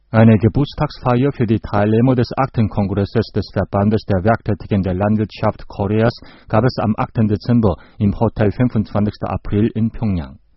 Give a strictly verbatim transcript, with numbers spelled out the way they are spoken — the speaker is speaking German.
Eine Geburtstagsfeier für die Teilnehmer des Aktenkongresses des Verbandes der Werktätigen der Landwirtschaft Koreas gab es am achten Dezember im Hotel fünfundzwanzigsten April in Pjöngjang.